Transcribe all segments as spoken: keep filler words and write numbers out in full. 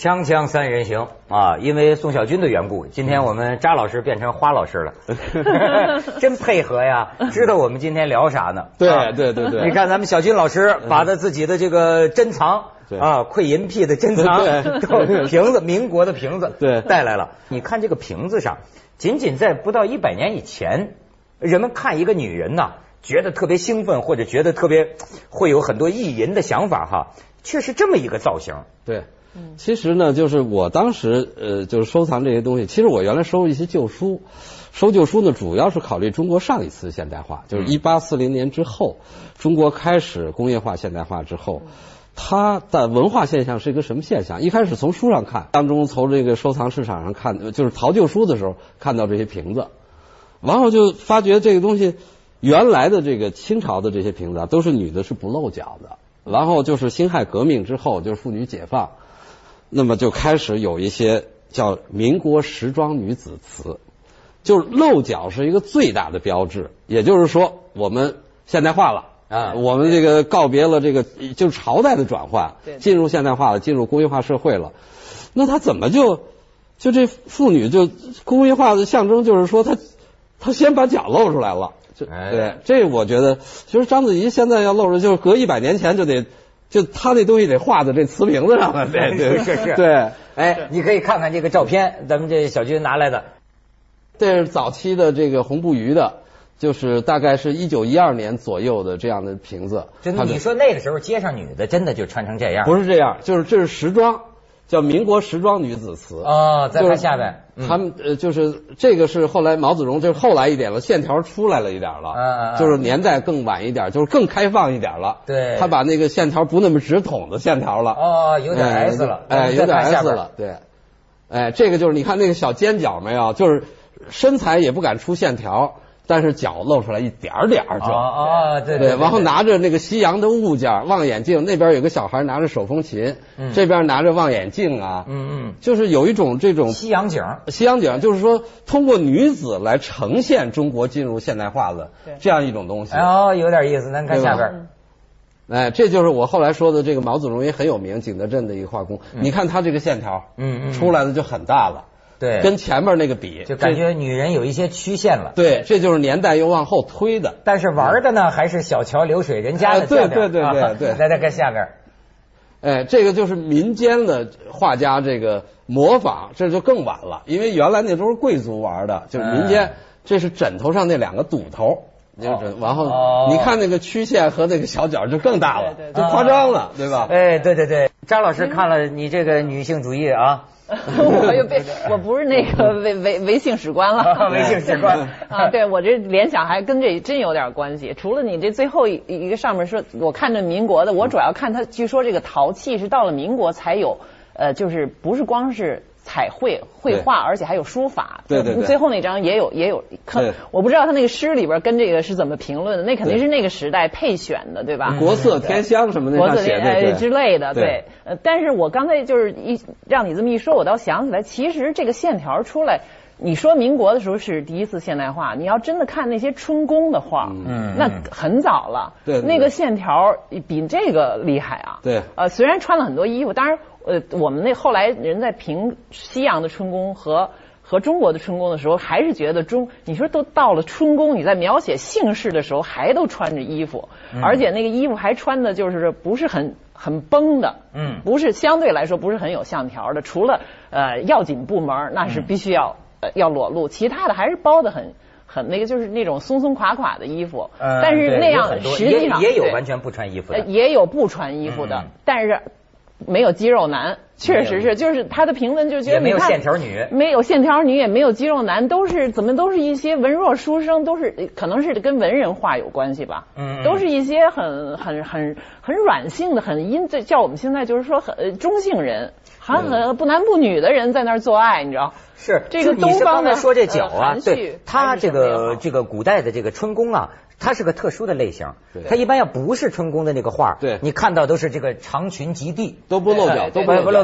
锵锵三人行啊，因为宋小军的缘故，今天我们扎老师变成花老师了，真配合呀！知道我们今天聊啥呢？ 对对对对， 你看咱们小军老师把他自己的这个珍藏啊，溃银癖的珍藏瓶子，民国的瓶子对带来了。你看这个瓶子上，仅仅在不到一百年以前，人们看一个女人呐，觉得特别兴奋，或者觉得特别会有很多意淫的想法哈，却是这么一个造型。 对。其实呢，就是我当时呃，就是收藏这些东西。其实我原来收一些旧书，收旧书呢，主要是考虑中国上一次现代化，就是一八四零年之后，中国开始工业化现代化之后，它的文化现象是一个什么现象？一开始从书上看，当中从这个收藏市场上看，就是淘旧书的时候看到这些瓶子，然后就发觉这个东西原来的这个清朝的这些瓶子啊，都是女的是不露脚的，然后就是辛亥革命之后，就是妇女解放。那么就开始有一些叫民国时装女子词，就是露脚是一个最大的标志，也就是说我们现代化了啊，我们这个告别了这个就是朝代的转换，进入现代化了，进入工业化社会了。那他怎么就就这妇女就工业化的象征，就是说他他先把脚露出来了，就对，这我觉得其实章子怡现在要露出，就是隔一百年前就得。就他那东西得画在这瓷瓶子上了，对对是是， 对， 哎，你可以看看这个照片，咱们这小军拿来的， 这是早期的这个红布鱼的，就是大概是一九一二年左右的这样的瓶子。 真的，你说那个时候街上女的真的就穿成这样？ 不是这样，就是这是时装，叫民国时装女子词。 哦，再看下边， 就是、他们呃，就是这个是后来毛子荣，就是后来一点了，线条出来了一点了， 嗯嗯， 就是年代更晚一点，就是更开放一点了。 对， 他把那个线条不那么直筒的线条了。 哦，有点 S 了， 哎，有点 S 了，对。哎，这个就是你看那个小尖角没有，就是身材也不敢出线条。但是脚露出来一点点儿就， 哦，对对，然后拿着那个西洋的物件，望远镜，那边有个小孩拿着手风琴，嗯，这边拿着望远镜啊， 嗯嗯， 就是有一种这种西洋景， 西洋景就是说通过女子来呈现中国进入现代化的这样一种东西。 哦，有点意思，咱看下边。 哎，这就是我后来说的这个毛子荣也很有名，景德镇的一个画工，嗯、你看他这个线条， 嗯嗯， 出来的就很大了。 对， 跟前面那个比， 就感觉女人有一些曲线了。 对，这就是年代又往后推的。 但是玩的呢，还是小桥流水人家的对对对对对。 来再看下边， 哎，这个就是民间的画家这个模仿，这就更晚了，因为原来那都是贵族玩的，就是民间，这是枕头上那两个堵头。就是然后你看那个曲线和那个小脚就更大了，就夸张了，对吧？ 哎，对对对，张老师看了你这个女性主义啊。 我又被我不是那个唯唯唯性史观了， 唯性史观啊，对我这联想还跟这真有点关系。除了你这最后一一个上面说，我看着民国的，我主要看它，据说这个陶器是到了民国才有，呃，就是不是光是彩绘绘画，而且还有书法。 对对对。 最后那张也有也有，我不知道他那个诗里边跟这个是怎么评论的，那肯定是那个时代配选的，对吧？ 国色天香什么的， 国色天香之类的， 对。 呃，但是我刚才就是一让你这么一说，我倒想起来，其实这个线条出来，你说民国的时候是第一次现代化，你要真的看那些春宫的画，嗯，那很早了， 对， 那个线条比这个厉害啊， 对， 呃，虽然穿了很多衣服，当然，呃，我们那后来人在评西洋的春宫和和中国的春宫的时候，还是觉得中，你说都到了春宫，你在描写姓氏的时候，还都穿着衣服，嗯、而且那个衣服还穿的就是不是很很绷的，嗯，不是相对来说不是很有线条的，除了呃要紧部门那是必须要、嗯、呃要裸露，其他的还是包的很很那个就是那种松松垮垮的衣服， 呃、 但是那样实际上也, 也有完全不穿衣服的， 呃、也有不穿衣服的，嗯、但是。没有肌肉男，确实是，就是他的评论就觉得也没有线条女， 没有线条女，也没有肌肉男，都是怎么都是一些文弱书生，都是可能是跟文人画有关系吧，嗯，都是一些很很很很软性的，很阴，这叫我们现在就是说很中性人，很很不男不女的人在那儿做爱，你知道？ 是这个东方的说这脚啊， 呃、 对他这个这个古代的这个春宫啊。它是个特殊的类型，它一般要不是春宫的那个画， 对， 你看到都是这个长裙及地， 都不露脚，都不露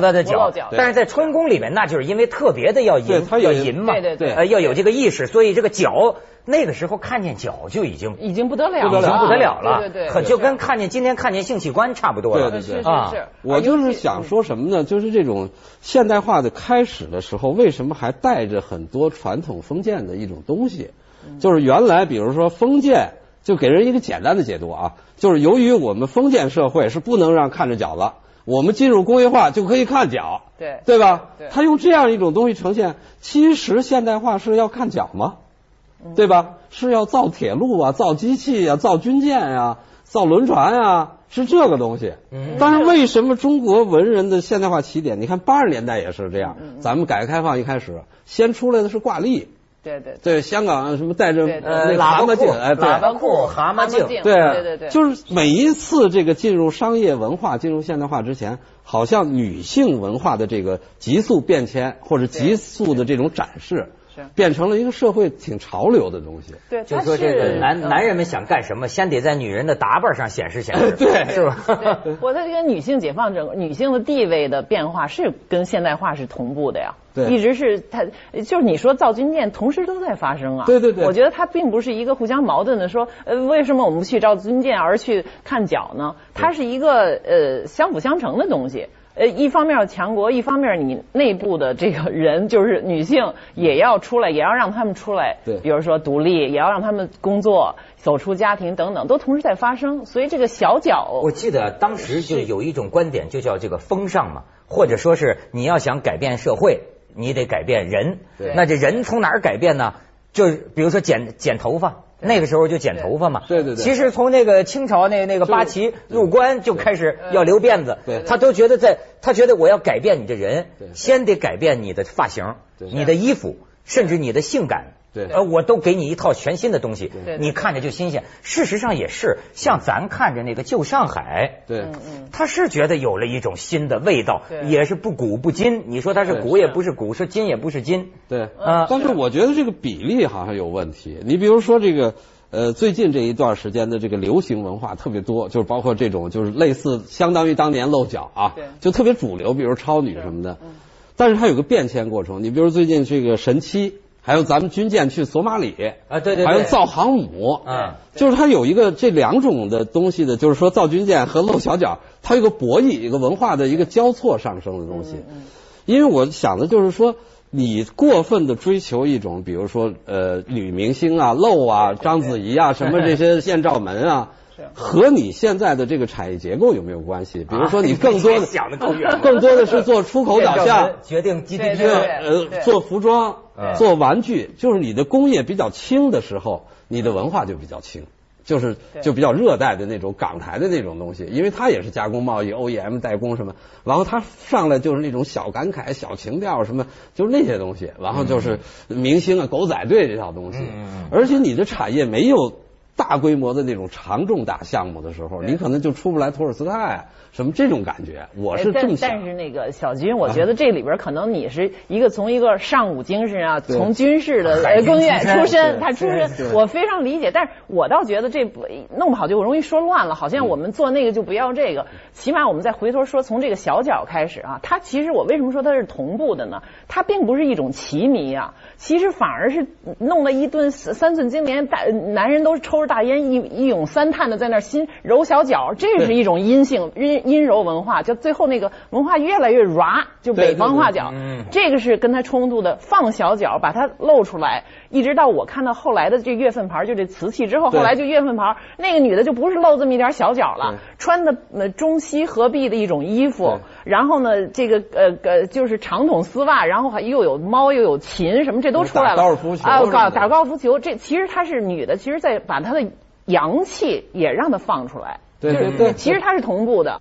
她的脚， 脚但是在春宫里面，那就是因为特别的要淫，要淫嘛， 对对对， 呃，要有这个意识，所以这个脚那个时候看见脚就已经已经不得了， 已经不得了了， 对对对， 就跟看见今天看见性器官差不多了， 对对对， 是是是。 我就是想说什么呢？就是这种现代化的开始的时候，为什么还带着很多传统封建的一种东西？就是原来比如说封建，就给人一个简单的解读啊，就是由于我们封建社会是不能让看着脚了，我们进入工业化就可以看脚， 对对吧？ 对， 他用这样一种东西呈现，其实现代化是要看脚吗？对吧？是要造铁路啊，造机器啊，造军舰啊，造轮船啊，是这个东西。嗯。但是为什么中国文人的现代化起点？你看八十年代也是这样，嗯、咱们改革开放一开始，先出来的是挂历。 对对对，香港什么带着呃蛤蟆镜，哎， 喇叭裤、蛤蟆镜， 对对对对， 就是每一次这个进入商业文化、进入现代化之前，好像女性文化的这个急速变迁或者急速的这种展示。变成了一个社会挺潮流的东西。 对， 就说这个男男人们想干什么，先得在女人的打扮上显示显示， 对， 是吧？ 对，我它这个女性解放整个女性的地位的变化是跟现代化是同步的呀。 对， 一直是它，就是你说造军舰，同时都在发生啊。 对对对， 我觉得它并不是一个互相矛盾的说，呃，为什么我们不去造军舰而去看脚呢？它是一个呃相辅相成的东西。呃，一方面强国，一方面你内部的这个人，就是女性也要出来，也要让他们出来， 对， 比如说独立，也要让他们工作，走出家庭等等，都同时在发生。所以这个小脚， 我记得当时就有一种观点，就叫这个风尚嘛，或者说是你要想改变社会，你得改变人。 对， 那这人从哪儿改变呢？就是比如说剪剪头发。那个时候就剪头发嘛， 对对对。 其实从那个清朝那那个八旗入关就开始要留辫子， 对， 他都觉得在，他觉得我要改变你这人，先得改变你的发型、你的衣服，甚至你的性感。 对， 呃，我都给你一套全新的东西， 对， 你看着就新鲜。事实上也是，像咱看着那个旧上海， 对， 嗯嗯， 他是觉得有了一种新的味道，也是不古不今。你说它是古也不是古，说今也不是今。 对，啊，但是我觉得这个比例好像有问题。你比如说这个，呃，最近这一段时间的这个流行文化特别多，就是包括这种就是类似相当于当年露脚啊，就特别主流，比如超女什么的。但是它有个变迁过程。你比如最近这个神七。还有咱们军舰去索马里啊，对对， 还有造航母， 嗯， 就是它有一个这两种的东西的，就是说造军舰和露小脚，它有个博弈，一个文化的一个交错上升的东西。 嗯， 因为我想的就是说，你过分的追求一种，比如说呃女明星啊、露啊、章子怡啊什么这些艳照门啊。和你现在的这个产业结构有没有关系？比如说，你更多的想的够远， 更多的是做出口导向， 决定 G D P， 呃，做服装、做玩具，就是你的工业比较轻的时候，你的文化就比较轻，就是就比较热带的那种港台的那种东西，因为它也是加工贸易、O E M 代工什么，然后它上来就是那种小感慨、小情调什么，就是那些东西，然后就是明星啊、狗仔队这套东西，而且你的产业没有。大规模的那种长重大项目的时候，你可能就出不来托尔斯泰什么这种感觉。我是这么想。 但是那个小军，我觉得这里边可能你是一个从一个尚武精神啊，从军事的工业出身，他出身，我非常理解。但是我倒觉得这弄不好就容易说乱了，好像我们做那个就不要这个。起码我们再回头说，从这个小脚开始啊，它其实我为什么说它是同步的呢？它并不是一种奇迷啊，其实反而是弄了一顿三寸金莲，大男人都抽着大烟一一咏三叹的在那儿心揉小脚，这是一种阴性阴阴柔文化，就最后那个文化越来越软，就北方画脚，这个是跟它冲突的，放小脚把它露出来，一直到我看到后来的这月份牌，就这瓷器之后，后来就月份牌，那个女的就不是露这么一点小脚了，穿的呃中西合璧的一种衣服，然后呢这个呃呃就是长筒丝袜，然后还又有猫又有琴什么，这都出来了， 打高尔夫球啊，打打高尔夫球，这其实她是女的，其实在把她的阳气也让她放出来， 对对对， 其实它是同步的。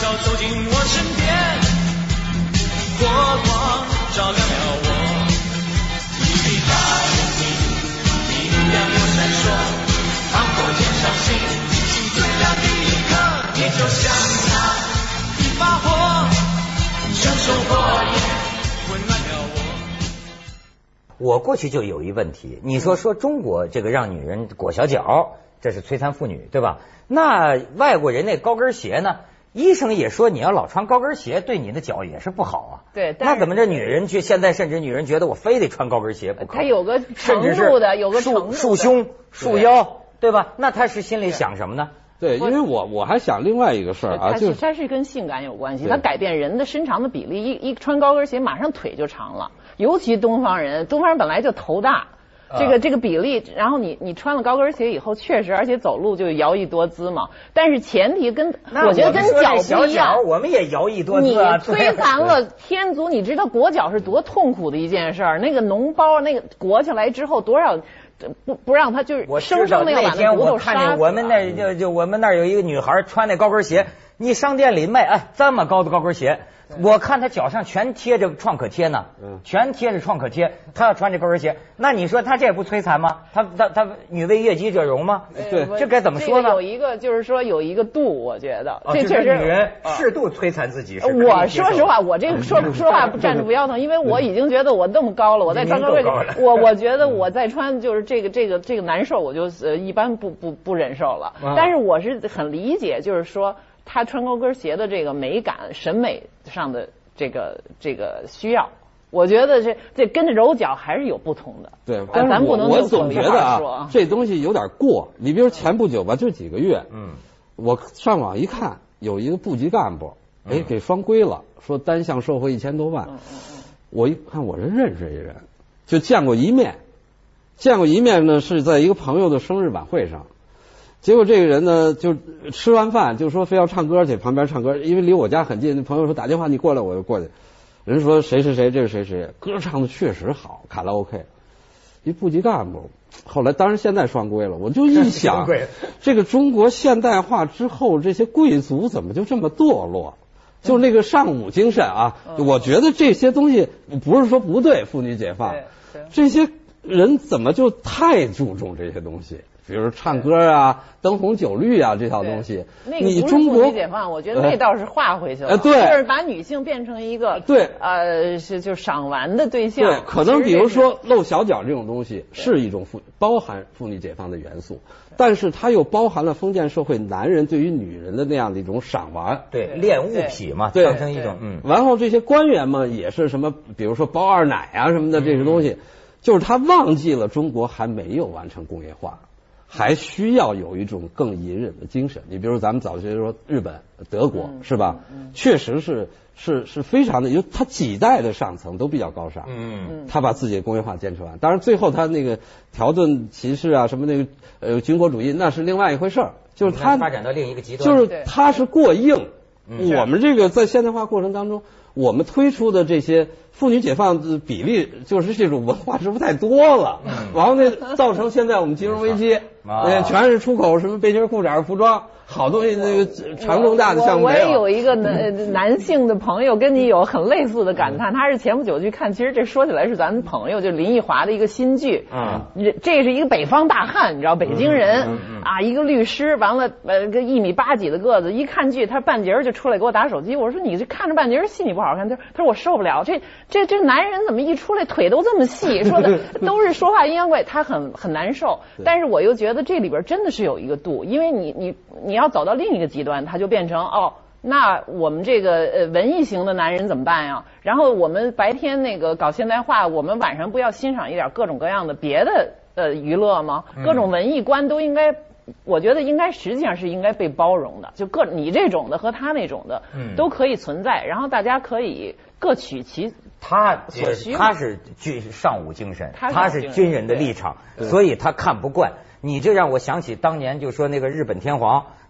笑走进我身边，火光照亮了我。一粒大眼睛，明亮又闪烁，放火箭上心，心最亮的一刻，你就像那一把火，熊熊火焰温暖了我。 我过去就有一问题，你说说中国这个让女人裹小脚，这是摧残妇女，对吧？那外国人那高跟鞋呢？医生也说你要老穿高跟鞋，对你的脚也是不好啊。 对， 那怎么这女人却现在甚至女人觉得我非得穿高跟鞋不可？ 它有个程度的，有个程度的， 束胸、束腰，对吧？那他是心里想什么呢？ 对，因为我我还想另外一个事儿啊，就是它是跟性感有关系，它改变人的身长的比例，一一穿高跟鞋马上腿就长了，尤其东方人，东方人本来就头大。这个这个比例，然后你你穿了高跟鞋以后，确实，而且走路就摇曳多姿嘛。但是前提跟我觉得跟脚不一样， 我们也摇曳多姿啊。 你摧残了天足，你知道裹脚是多痛苦的一件事儿。那个脓包，那个裹起来之后，多少不不让它就是生生的要把那骨头杀死。 我看见我们那就就我们那儿有一个女孩穿那高跟鞋，你商店里卖哎这么高的高跟鞋。我看他脚上全贴着创可贴呢，嗯，全贴着创可贴。他要穿这高跟鞋，那你说他这不摧残吗？他他他女为悦己者容吗？ 对， 这该怎么说呢？ 有一个就是说有一个度，我觉得这确实女人适度摧残自己。 我说实话，我这个说说话不站着不腰疼，因为我已经觉得我那么高了，我再穿高跟鞋，我我觉得我再穿就是这个这个这个难受，我就呃一般不不不忍受了。但是我是很理解，就是说他穿高跟鞋的这个美感、审美上的。这个这个需要，我觉得这这跟着揉脚还是有不同的。 对，但是我我总觉得啊，这东西有点过。你比如前不久吧，就几个月，嗯，我上网一看，有一个部级干部，哎，给双规了，说单项受贿一千多万。我一看，我人认识这人，就见过一面，见过一面呢，是在一个朋友的生日晚会上。结果这个人呢，就吃完饭就说非要唱歌去，旁边唱歌，因为离我家很近。那朋友说打电话你过来，我就过去。人说谁谁谁，这是谁谁，歌唱的确实好，卡拉 OK。一部级干部，后来当然现在双规了。我就一想，这个中国现代化之后，这些贵族怎么就这么堕落？就那个尚武精神啊，我觉得这些东西不是说不对，妇女解放，这些人怎么就太注重这些东西？比如唱歌啊、灯红酒绿啊这套东西， 那个不是妇女解放，我觉得那倒是划回去了。 呃，对， 就是把女性变成一个对呃是就赏玩的对象。 对，可能比如说露小脚这种东西是一种妇包含妇女解放的元素，但是它又包含了封建社会男人对于女人的那样的一种赏玩， 对，恋物癖嘛， 对， 当成一种嗯。 然后这些官员嘛也是什么，比如说包二奶啊什么的这些东西，嗯、就是他忘记了中国还没有完成工业化。还需要有一种更隐忍的精神。你比如咱们早些说日本、德国，嗯、是吧？嗯、确实是是是非常的，因为他几代的上层都比较高尚。嗯，他把自己的工业化坚持完。当然，最后他那个条顿骑士啊，什么那个呃军国主义，那是另外一回事儿。就是他发展到另一个极端， 就是他是过硬。我们这个在现代化过程当中，我们推出的这些妇女解放的比例，就是这种文化是不是太多了？然后那造成现在我们金融危机，呃，全是出口什么背心裤衩服装，好东西那个长重大的项目没有。我也有一个男男性的朋友跟你有很类似的感叹，他是前不久去看，其实这说起来是咱们朋友，就林奕华的一个新剧，嗯，这是一个北方大汉，你知道，北京人啊，一个律师，完了呃个一米八几的个子，一看剧他半截就出来给我打手机，我说你这看着半截戏你不好看，他他说我受不了，这这这男人怎么一出来腿都这么细，说的都是说话阴阳怪，他很很难受。但是我又觉得这里边真的是有一个度，因为你你你要走到另一个极端，他就变成哦，那我们这个呃文艺型的男人怎么办呀？然后我们白天那个搞现代化，我们晚上不要欣赏一点各种各样的别的呃娱乐吗？各种文艺观都应该。我觉得应该实际上是应该被包容的，就各你这种的和他那种的，嗯，都可以存在，然后大家可以各取其他他是军尚武精神，他是军人的立场，所以他看不惯。你这让我想起当年就说那个日本天皇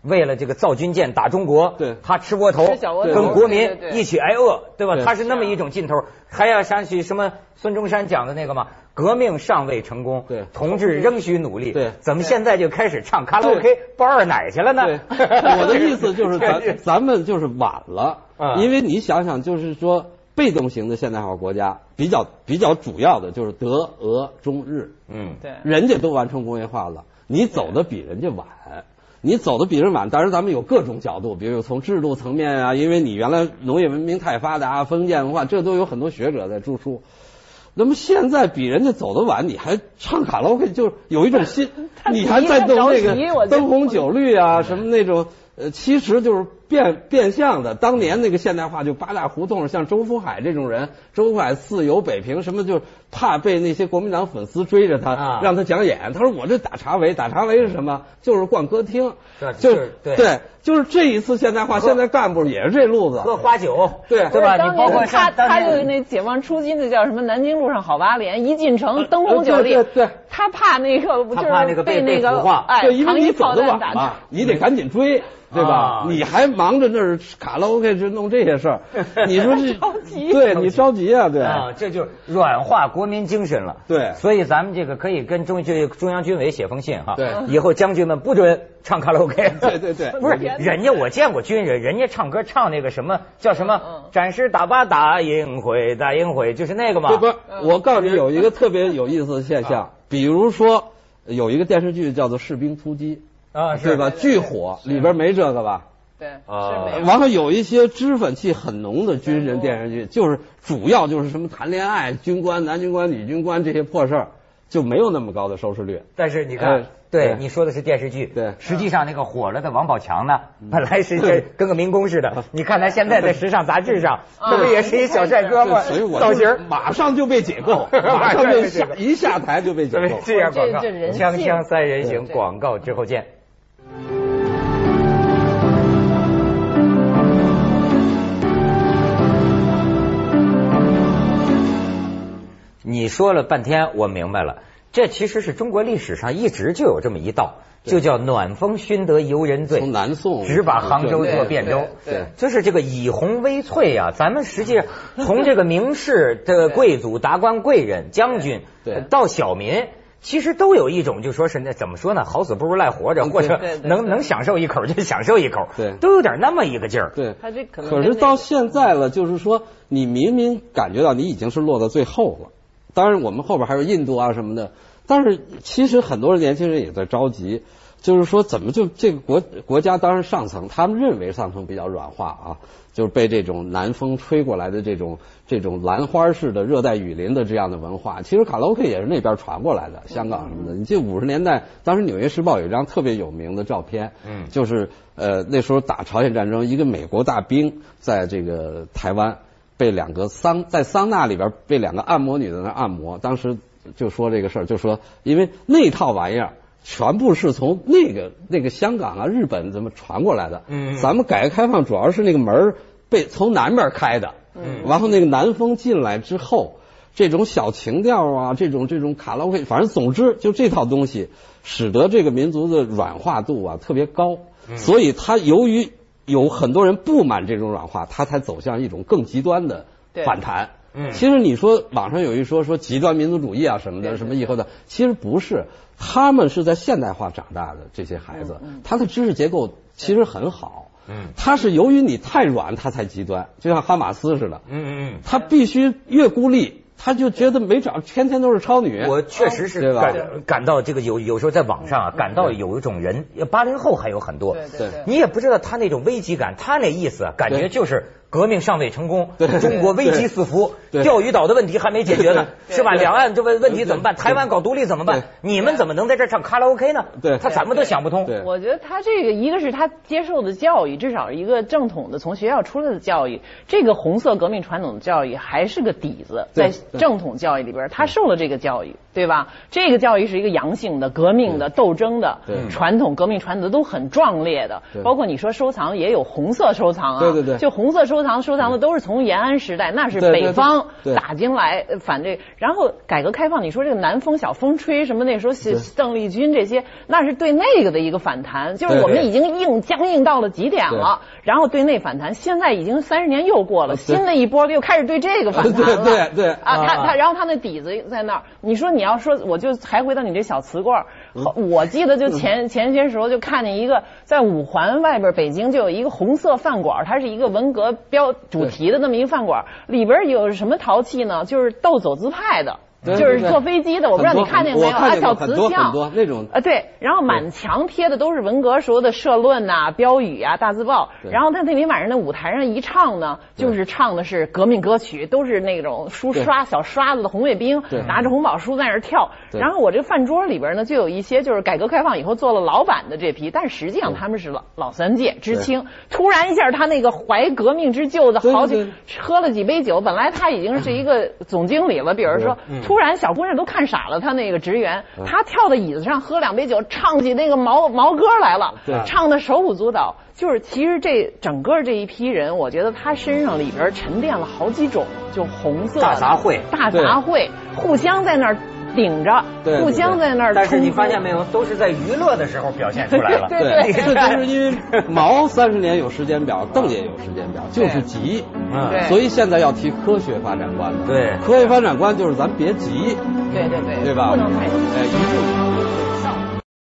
为了这个造军舰打中国， 对， 他吃窝头， 吃小窝头跟国民对对对一起挨饿，对吧？ 对他是那么一种劲头。还要想起什么孙中山讲的那个嘛，革命尚未成功， 对， 同志仍需努力。 对， 怎么现在就开始唱卡拉 OK 包二奶去了呢？ 对，我的意思就是咱咱们就是晚了， 啊因为你想想，就是说被动型的现代化国家比较比较主要的就是德俄中日， 嗯， 对， 人家都完成工业化了，你走的比人家晚。你走的比人晚，当然咱们有各种角度，比如从制度层面啊，因为你原来农业文明太发达，封建文化，这都有很多学者在著书。那么现在比人家走得晚，你还唱卡拉 OK， 就是有一种新，你还在弄那个灯红酒绿啊，什么那种，呃，其实就是变变相的。当年那个现代化就八大胡同，像周福海这种人，周福海四游北平，什么就是怕被那些国民党粉丝追着他， 啊、 让他讲演。他说我这打茶围，打茶围是什么？就是逛歌厅， 就是对对，就是这一次现代化，现在干部也是这路子， 喝花酒， 对对吧？你包括他他就那解放初期那叫什么南京路上好八连，一进城灯红酒绿， 对对， 他怕那个就是被那个哎， 对，因为你走得晚嘛，你得赶紧追。对吧？ 啊、 你还忙着那儿卡拉 OK 去弄这些事儿，你说这着急， 对你着急啊，对啊，这就软化国民精神了。 对， 所以咱们这个可以跟中这中央军委写封信哈， 对， 以后将军们不准唱卡拉 OK。 对对对， 不是人家我见过军人，人家唱歌唱那个什么叫什么战士打靶打赢会打赢会，就是那个嘛。 对不？我告诉你有一个特别有意思的现象，比如说有一个电视剧叫做《士兵突击》 啊， 对吧？巨火，里边没这个吧？ 对， 啊， 完了有一些脂粉气很浓的军人电视剧，就是主要就是什么谈恋爱、军官、男军官、女军官这些破事儿，就没有那么高的收视率。 但是你看，对你说的是电视剧， 对， 实际上那个火了的王宝强呢，本来是这跟个民工似的，你看他现在在时尚杂志上，这不也是一小帅哥吗？ 所以我造型马上就被解构，马上就下一下台就被解构。 这样广告，锵锵三人行，广告之后见。你说了半天，我明白了，这其实是中国历史上一直就有这么一道，就叫暖风熏得游人醉。 从南宋只把杭州做汴州， 对， 就是这个以红为翠啊。咱们实际上从这个名士的贵族、达官贵人、将军，到小民。其实都有一种，就说是那怎么说呢？好死不如赖活着，或者能能享受一口就享受一口， 对， 都有点那么一个劲儿。 对， 他这可能可是到现在了，就是说你明明感觉到你已经是落到最后了。当然，我们后边还有印度啊什么的，但是其实很多年轻人也在着急，就是说怎么就这个国国家，当然上层他们认为上层比较软化啊，就是被这种南风吹过来的这种。这种兰花式的热带雨林的这样的文化，其实卡拉 OK 也是那边传过来的，香港什么的。你记得五十年代，当时《纽约时报》有一张特别有名的照片，嗯，就是呃那时候打朝鲜战争，一个美国大兵在这个台湾被两个桑在桑拿里边被两个按摩女在那按摩，当时就说这个事儿，就说因为那套玩意儿全部是从那个那个香港啊、日本怎么传过来的，嗯，咱们改革开放主要是那个门被从南边开的。嗯，然后那个南风进来之后，这种小情调啊，这种这种卡拉 OK， 反正总之就这套东西，使得这个民族的软化度啊特别高，嗯、所以他由于有很多人不满这种软化，他才走向一种更极端的反弹。嗯，其实你说网上有一说说极端民族主义啊什么的，什么以后的，其实不是，他们是在现代化长大的这些孩子，嗯、他的知识结构其实很好。嗯，他是由于你太软，他才极端，就像哈马斯似的。嗯嗯嗯，他必须越孤立，他就觉得没找，天天都是超女。 我确实是感感到这个有有时候在网上啊，感到有一种人，八零后还有很多， 对对对， 你也不知道他那种危机感，他那意思感觉就是革命尚未成功，中国危机四伏，钓鱼岛的问题还没解决呢，是吧？两岸这问问题怎么办？台湾搞独立怎么办？你们怎么能在这唱卡拉 OK 呢？ 对， 他怎么都想不通。 我觉得他这个一个是他接受的教育，至少一个正统的从学校出来的教育，这个红色革命传统的教育还是个底子，在正统教育里边，他受了这个教育，对吧？这个教育是一个阳性的、革命的、斗争的、传统革命传统都很壮烈的，包括你说收藏也有红色收藏啊， 对对对， 就红色收藏。 藏收藏的都是从延安时代，那是北方打进来反这，然后改革开放，你说这个南风小风吹什么，那时候邓丽君这些，那是对那个的一个反弹，就是我们已经硬僵硬到了极点了，然后对内反弹，现在已经三十年又过了，新的一波又开始对这个反弹了， 对对啊，他他然后他那底子在那儿，你说你要说，我就还回到你这小瓷罐，我记得就前前些时候就看见一个在五环外边，北京就有一个红色饭馆，它是一个文革标主题的那么一个饭馆，里边有什么陶器呢？就是斗走资派的。就是坐飞机的，我不知道你看见没有啊？小瓷像那种啊，对，然后满墙贴的都是文革时候的社论呐、标语啊、大字报。然后他那天晚上那舞台上一唱呢，就是唱的是革命歌曲，都是那种梳刷小刷子的红卫兵，拿着红宝书在那儿跳。然后我这个饭桌里边呢，就有一些就是改革开放以后做了老板的这批，但实际上他们是老老三届知青。突然一下，他那个怀革命之旧的好几喝了几杯酒，本来他已经是一个总经理了，比如说突。突然，小姑娘都看傻了。他那个职员，他跳到椅子上喝两杯酒，唱起那个毛毛歌来了，唱的手舞足蹈。就是其实这整个这一批人，我觉得他身上里边沉淀了好几种，就红色大杂烩， 大杂烩，互相在那儿顶着，互相在那儿。 但是你发现没有，都是在娱乐的时候表现出来了。 对对， 这就是因为毛三十年有时间表，邓也有时间表，就是急。 嗯， 所以现在要提科学发展观了。 对， 科学发展观就是咱别急。 对对对， 对吧？ 不能太急。 哎，一定。